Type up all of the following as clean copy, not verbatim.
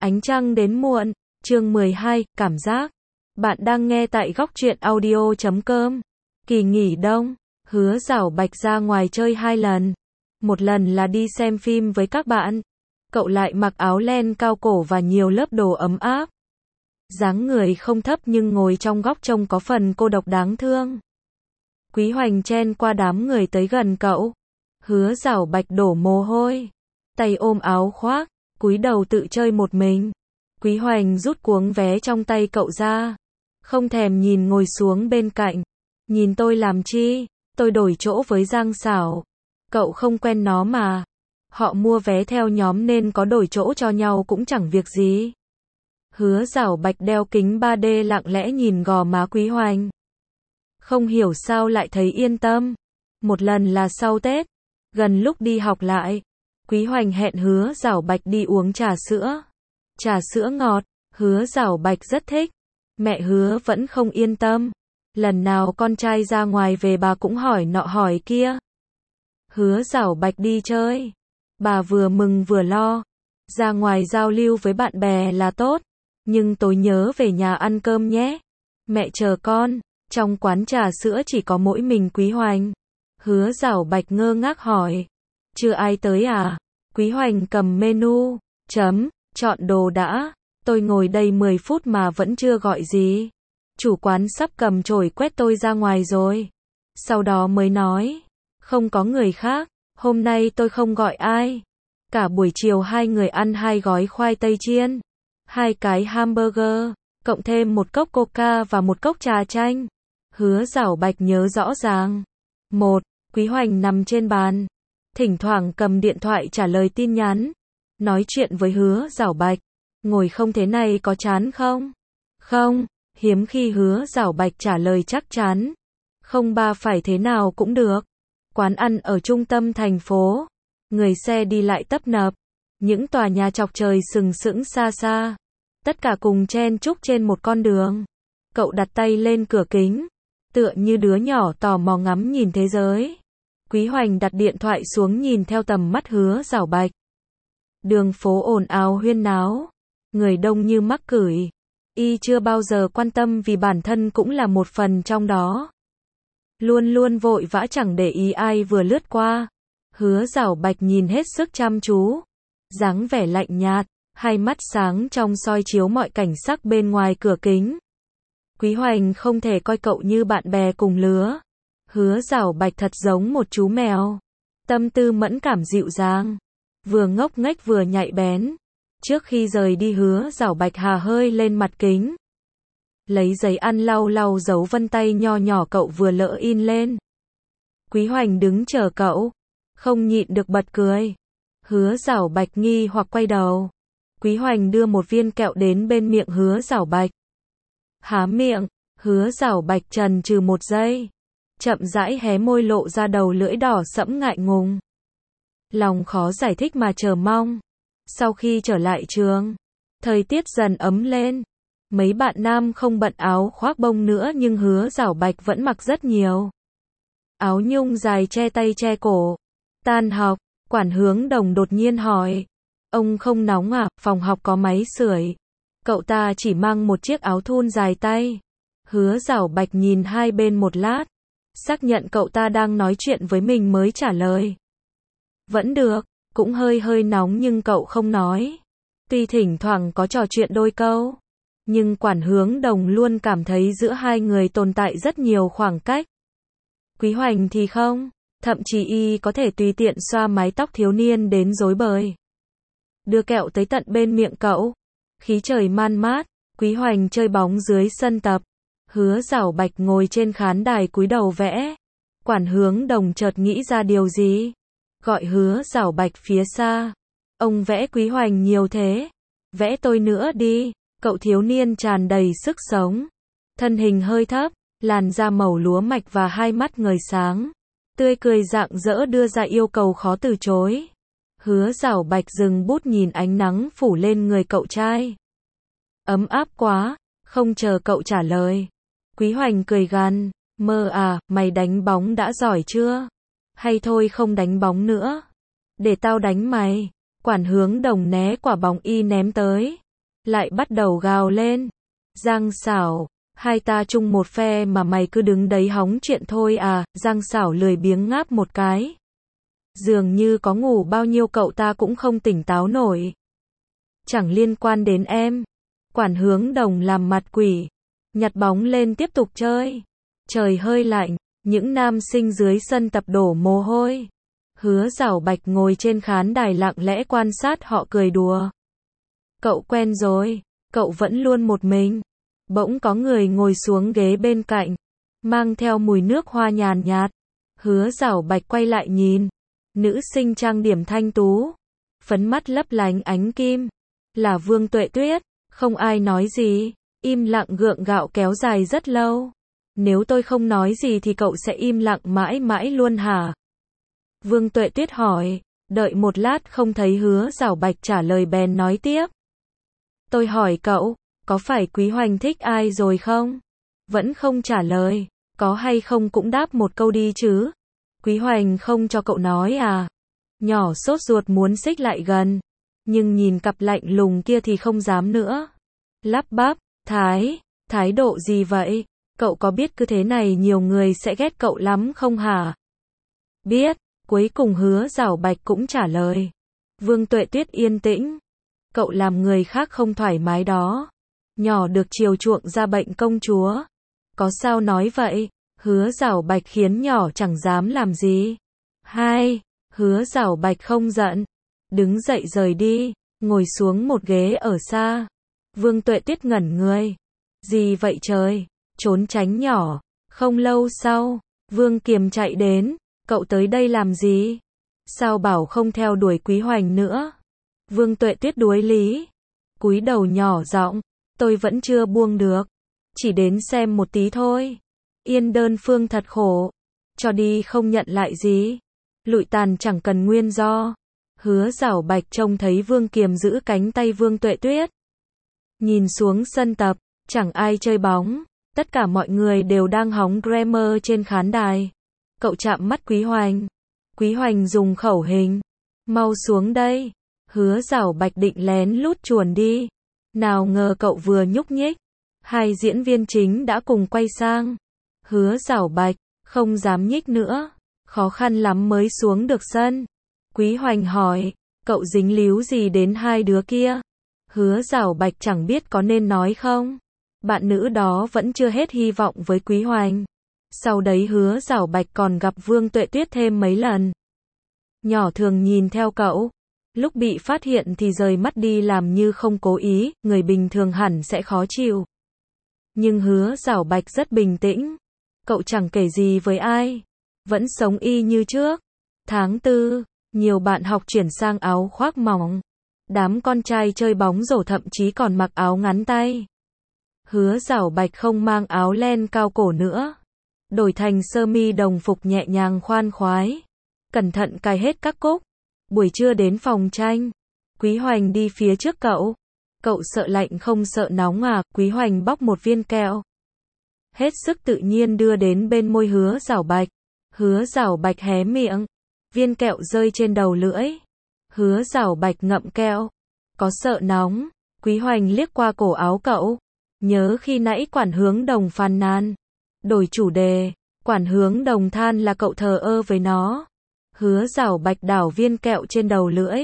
Ánh trăng đến muộn, chương 12, cảm giác. Bạn đang nghe tại góc truyện audio.com. Kỳ nghỉ đông, Hứa Giảo Bạch ra ngoài chơi 2 lần. Một lần là đi xem phim với các bạn. Cậu lại mặc áo len cao cổ và nhiều lớp đồ ấm áp. Dáng người không thấp nhưng ngồi trong góc trông có phần cô độc đáng thương. Quý Hoành chen qua đám người tới gần cậu. Hứa Giảo Bạch đổ mồ hôi, tay ôm áo khoác, cúi đầu tự chơi một mình. Quý Hoành rút cuống vé trong tay cậu ra, không thèm nhìn ngồi xuống bên cạnh. Nhìn tôi làm chi, tôi đổi chỗ với Giang Sảo. Cậu không quen nó mà. Họ mua vé theo nhóm nên có đổi chỗ cho nhau cũng chẳng việc gì. Hứa Giảo Bạch đeo kính 3D lặng lẽ nhìn gò má Quý Hoành. Không hiểu sao lại thấy yên tâm. Một lần là sau Tết, gần lúc đi học lại, Quý Hoành hẹn Hứa Giảo Bạch đi uống trà sữa. Trà sữa ngọt, Hứa Giảo Bạch rất thích. Mẹ Hứa vẫn không yên tâm. Lần nào con trai ra ngoài về bà cũng hỏi nọ hỏi kia. Hứa Giảo Bạch đi chơi, bà vừa mừng vừa lo. Ra ngoài giao lưu với bạn bè là tốt, nhưng tối nhớ về nhà ăn cơm nhé. Mẹ chờ con. Trong quán trà sữa chỉ có mỗi mình Quý Hoành. Hứa Giảo Bạch ngơ ngác hỏi, chưa ai tới à? Quý Hoành cầm menu, chọn đồ đã. Tôi ngồi đây 10 phút mà vẫn chưa gọi gì. Chủ quán sắp cầm chổi quét tôi ra ngoài rồi. Sau đó mới nói, không có người khác, hôm nay tôi không gọi ai. Cả buổi chiều hai người ăn 2 gói khoai tây chiên, 2 cái hamburger, cộng thêm một cốc coca và một cốc trà chanh. Hứa Giảo Bạch nhớ rõ ràng. Quý Hoành nằm trên bàn, thỉnh thoảng cầm điện thoại trả lời tin nhắn. Nói chuyện với Hứa Giảo Bạch, ngồi không thế này có chán không? Không, hiếm khi Hứa Giảo Bạch trả lời chắc chắn. Không ba phải thế nào cũng được. Quán ăn ở trung tâm thành phố, người xe đi lại tấp nập, những tòa nhà chọc trời sừng sững xa xa, tất cả cùng chen chúc trên một con đường. Cậu đặt tay lên cửa kính, tựa như đứa nhỏ tò mò ngắm nhìn thế giới. Quý Hoành đặt điện thoại xuống nhìn theo tầm mắt Hứa Giảo Bạch. Đường phố ồn ào huyên náo, người đông như mắc cửi. Y chưa bao giờ quan tâm vì bản thân cũng là một phần trong đó. Luôn luôn vội vã chẳng để ý ai vừa lướt qua. Hứa Giảo Bạch nhìn hết sức chăm chú, dáng vẻ lạnh nhạt, hai mắt sáng trong soi chiếu mọi cảnh sắc bên ngoài cửa kính. Quý Hoành không thể coi cậu như bạn bè cùng lứa. Hứa Giảo Bạch thật giống một chú mèo, tâm tư mẫn cảm dịu dàng, vừa ngốc nghếch vừa nhạy bén. Trước khi rời đi Hứa Giảo Bạch hà hơi lên mặt kính, lấy giấy ăn lau lau dấu vân tay nho nhỏ cậu vừa lỡ in lên. Quý Hoành đứng chờ cậu, không nhịn được bật cười. Hứa Giảo Bạch nghi hoặc quay đầu. Quý Hoành đưa một viên kẹo đến bên miệng Hứa Giảo Bạch. Há miệng, Hứa Giảo Bạch chần chừ một giây, chậm rãi hé môi lộ ra đầu lưỡi đỏ sẫm ngại ngùng. Lòng khó giải thích mà chờ mong. Sau khi trở lại trường, thời tiết dần ấm lên. Mấy bạn nam không bận áo khoác bông nữa nhưng Hứa Giảo Bạch vẫn mặc rất nhiều. Áo nhung dài che tay che cổ. Tan học, quản Hướng Đồng đột nhiên hỏi, ông không nóng à, phòng học có máy sưởi. Cậu ta chỉ mang một chiếc áo thun dài tay. Hứa Giảo Bạch nhìn hai bên một lát, xác nhận cậu ta đang nói chuyện với mình mới trả lời. Vẫn được, cũng hơi nóng nhưng cậu không nói. Tuy thỉnh thoảng có trò chuyện đôi câu, nhưng quản Hướng Đồng luôn cảm thấy giữa hai người tồn tại rất nhiều khoảng cách. Quý Hoành thì không, thậm chí y có thể tùy tiện xoa mái tóc thiếu niên đến rối bời. Đưa kẹo tới tận bên miệng cậu. Khí trời man mát, Quý Hoành chơi bóng dưới sân tập. Hứa Giảo Bạch ngồi trên khán đài cúi đầu vẽ. Quản Hướng Đồng chợt nghĩ ra điều gì, gọi Hứa Giảo Bạch phía xa. Ông vẽ Quý Hoành nhiều thế, vẽ tôi nữa đi. Cậu thiếu niên tràn đầy sức sống, thân hình hơi thấp, làn da màu lúa mạch và hai mắt ngời sáng, tươi cười rạng rỡ đưa ra yêu cầu khó từ chối. Hứa Giảo Bạch dừng bút nhìn ánh nắng phủ lên người cậu trai. Ấm áp quá. Không chờ cậu trả lời, Quý Hoành cười gằn, mơ à, mày đánh bóng đã giỏi chưa? Hay thôi không đánh bóng nữa, để tao đánh mày. Quản Hướng Đồng né quả bóng y ném tới, lại bắt đầu gào lên. Giang Sảo, hai ta chung một phe mà mày cứ đứng đấy hóng chuyện thôi à? Giang Sảo lười biếng ngáp một cái. Dường như có ngủ bao nhiêu cậu ta cũng không tỉnh táo nổi. Chẳng liên quan đến em. Quản Hướng Đồng làm mặt quỷ, nhặt bóng lên tiếp tục chơi. Trời hơi lạnh, những nam sinh dưới sân tập đổ mồ hôi. Hứa Giảo Bạch ngồi trên khán đài lặng lẽ quan sát họ cười đùa. Cậu quen rồi, cậu vẫn luôn một mình. Bỗng có người ngồi xuống ghế bên cạnh, mang theo mùi nước hoa nhàn nhạt. Hứa Giảo Bạch quay lại nhìn, nữ sinh trang điểm thanh tú, phấn mắt lấp lánh ánh kim, là Vương Tuệ Tuyết. Không ai nói gì, im lặng gượng gạo kéo dài rất lâu. Nếu tôi không nói gì thì cậu sẽ im lặng mãi mãi luôn hả? Vương Tuệ Tuyết hỏi, đợi một lát không thấy Hứa Giảo Bạch trả lời bèn nói tiếp. Tôi hỏi cậu, có phải Quý Hoành thích ai rồi không? Vẫn không trả lời, có hay không cũng đáp một câu đi chứ. Quý Hoành không cho cậu nói à? Nhỏ sốt ruột muốn xích lại gần, nhưng nhìn cặp lạnh lùng kia thì không dám nữa. Lắp bắp, thái độ gì vậy? Cậu có biết cứ thế này nhiều người sẽ ghét cậu lắm không hả? Biết, cuối cùng Hứa Giảo Bạch cũng trả lời. Vương Tuệ Tuyết yên tĩnh. Cậu làm người khác không thoải mái đó. Nhỏ được chiều chuộng ra bệnh công chúa. Có sao nói vậy? Hứa Giảo Bạch khiến nhỏ chẳng dám làm gì. Hứa Giảo Bạch không giận. Đứng dậy rời đi, ngồi xuống một ghế ở xa. Vương Tuệ Tuyết ngẩn người. Gì vậy trời? Trốn tránh nhỏ. Không lâu sau, Vương Kiềm chạy đến. Cậu tới đây làm gì? Sao bảo không theo đuổi Quý Hoành nữa? Vương Tuệ Tuyết đuối lý. Cúi đầu nhỏ giọng. Tôi vẫn chưa buông được. Chỉ đến xem một tí thôi. Yên đơn phương thật khổ. Cho đi không nhận lại gì. Lụi tàn chẳng cần nguyên do. Hứa Giảo Bạch trông thấy Vương Kiềm giữ cánh tay Vương Tuệ Tuyết. Nhìn xuống sân tập, chẳng ai chơi bóng. Tất cả mọi người đều đang hóng grammar trên khán đài. Cậu chạm mắt Quý Hoành. Quý Hoành dùng khẩu hình. Mau xuống đây. Hứa Giảo Bạch định lén lút chuồn đi. Nào ngờ cậu vừa nhúc nhích. Hai diễn viên chính đã cùng quay sang. Hứa Giảo Bạch, không dám nhích nữa. Khó khăn lắm mới xuống được sân. Quý Hoành hỏi, cậu dính líu gì đến hai đứa kia? Hứa Giảo Bạch chẳng biết có nên nói không. Bạn nữ đó vẫn chưa hết hy vọng với Quý Hoành. Sau đấy Hứa Giảo Bạch còn gặp Vương Tuệ Tuyết thêm mấy lần. Nhỏ thường nhìn theo cậu. Lúc bị phát hiện thì rời mắt đi làm như không cố ý, người bình thường hẳn sẽ khó chịu. Nhưng Hứa Giảo Bạch rất bình tĩnh. Cậu chẳng kể gì với ai. Vẫn sống y như trước. Tháng 4, nhiều bạn học chuyển sang áo khoác mỏng. Đám con trai chơi bóng rổ thậm chí còn mặc áo ngắn tay. Hứa Giảo Bạch không mang áo len cao cổ nữa. Đổi thành sơ mi đồng phục nhẹ nhàng khoan khoái. Cẩn thận cài hết các cúc. Buổi trưa đến phòng tranh. Quý Hoành đi phía trước cậu. Cậu sợ lạnh không sợ nóng à? Quý Hoành bóc một viên kẹo. Hết sức tự nhiên đưa đến bên môi Hứa Giảo Bạch. Hứa Giảo Bạch hé miệng. Viên kẹo rơi trên đầu lưỡi. Hứa Giảo Bạch ngậm kẹo. Có sợ nóng? Quý Hoành liếc qua cổ áo cậu. Nhớ khi nãy Quản Hướng Đồng phàn nàn. Đổi chủ đề. Quản Hướng Đồng than là cậu thờ ơ với nó. Hứa Giảo Bạch đảo viên kẹo trên đầu lưỡi.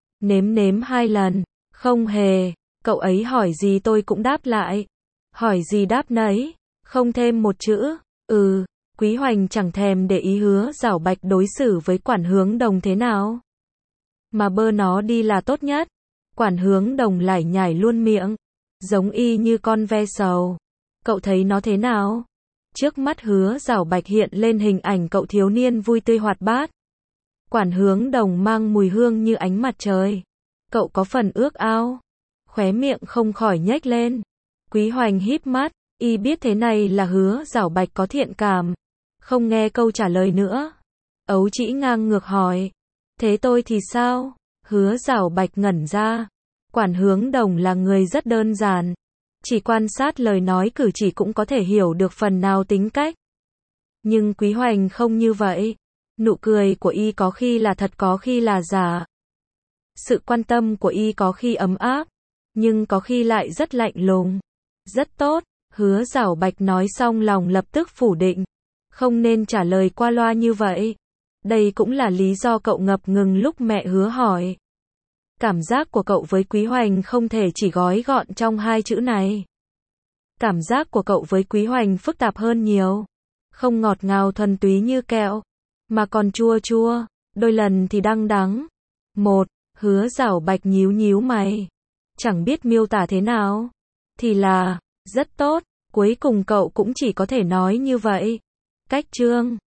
Nếm 2 lần. Không hề. Cậu ấy hỏi gì tôi cũng đáp lại. Hỏi gì đáp nấy. Không thêm một chữ. Quý Hoành chẳng thèm để ý Hứa Giảo Bạch đối xử với Quản Hướng Đồng thế nào. Mà bơ nó đi là tốt nhất. Quản Hướng Đồng lải nhải luôn miệng. Giống y như con ve sầu. Cậu thấy nó thế nào? Trước mắt Hứa Giảo Bạch hiện lên hình ảnh cậu thiếu niên vui tươi hoạt bát. Quản Hướng Đồng mang mùi hương như ánh mặt trời. Cậu có phần ước ao. Khóe miệng không khỏi nhếch lên. Quý Hoành híp mắt. Y biết thế này là Hứa Giảo Bạch có thiện cảm. Không nghe câu trả lời nữa. Ấu Trĩ ngang ngược hỏi. Thế tôi thì sao? Hứa Giảo Bạch ngẩn ra. Quản Hướng Đồng là người rất đơn giản. Chỉ quan sát lời nói cử chỉ cũng có thể hiểu được phần nào tính cách. Nhưng Quý Hoành không như vậy. Nụ cười của y có khi là thật có khi là giả. Sự quan tâm của y có khi ấm áp. nhưng có khi lại rất lạnh lùng. Rất tốt, Hứa Giảo Bạch nói xong lòng lập tức phủ định. Không nên trả lời qua loa như vậy. Đây cũng là lý do cậu ngập ngừng lúc mẹ Hứa hỏi. Cảm giác của cậu với Quý Hoành không thể chỉ gói gọn trong hai chữ này. Cảm giác của cậu với Quý Hoành phức tạp hơn nhiều. Không ngọt ngào thuần túy như kẹo, mà còn chua chua, đôi lần thì đắng đắng. Hứa Giảo Bạch nhíu nhíu mày. Chẳng biết miêu tả thế nào. Thì là, rất tốt, cuối cùng cậu cũng chỉ có thể nói như vậy. Cách chương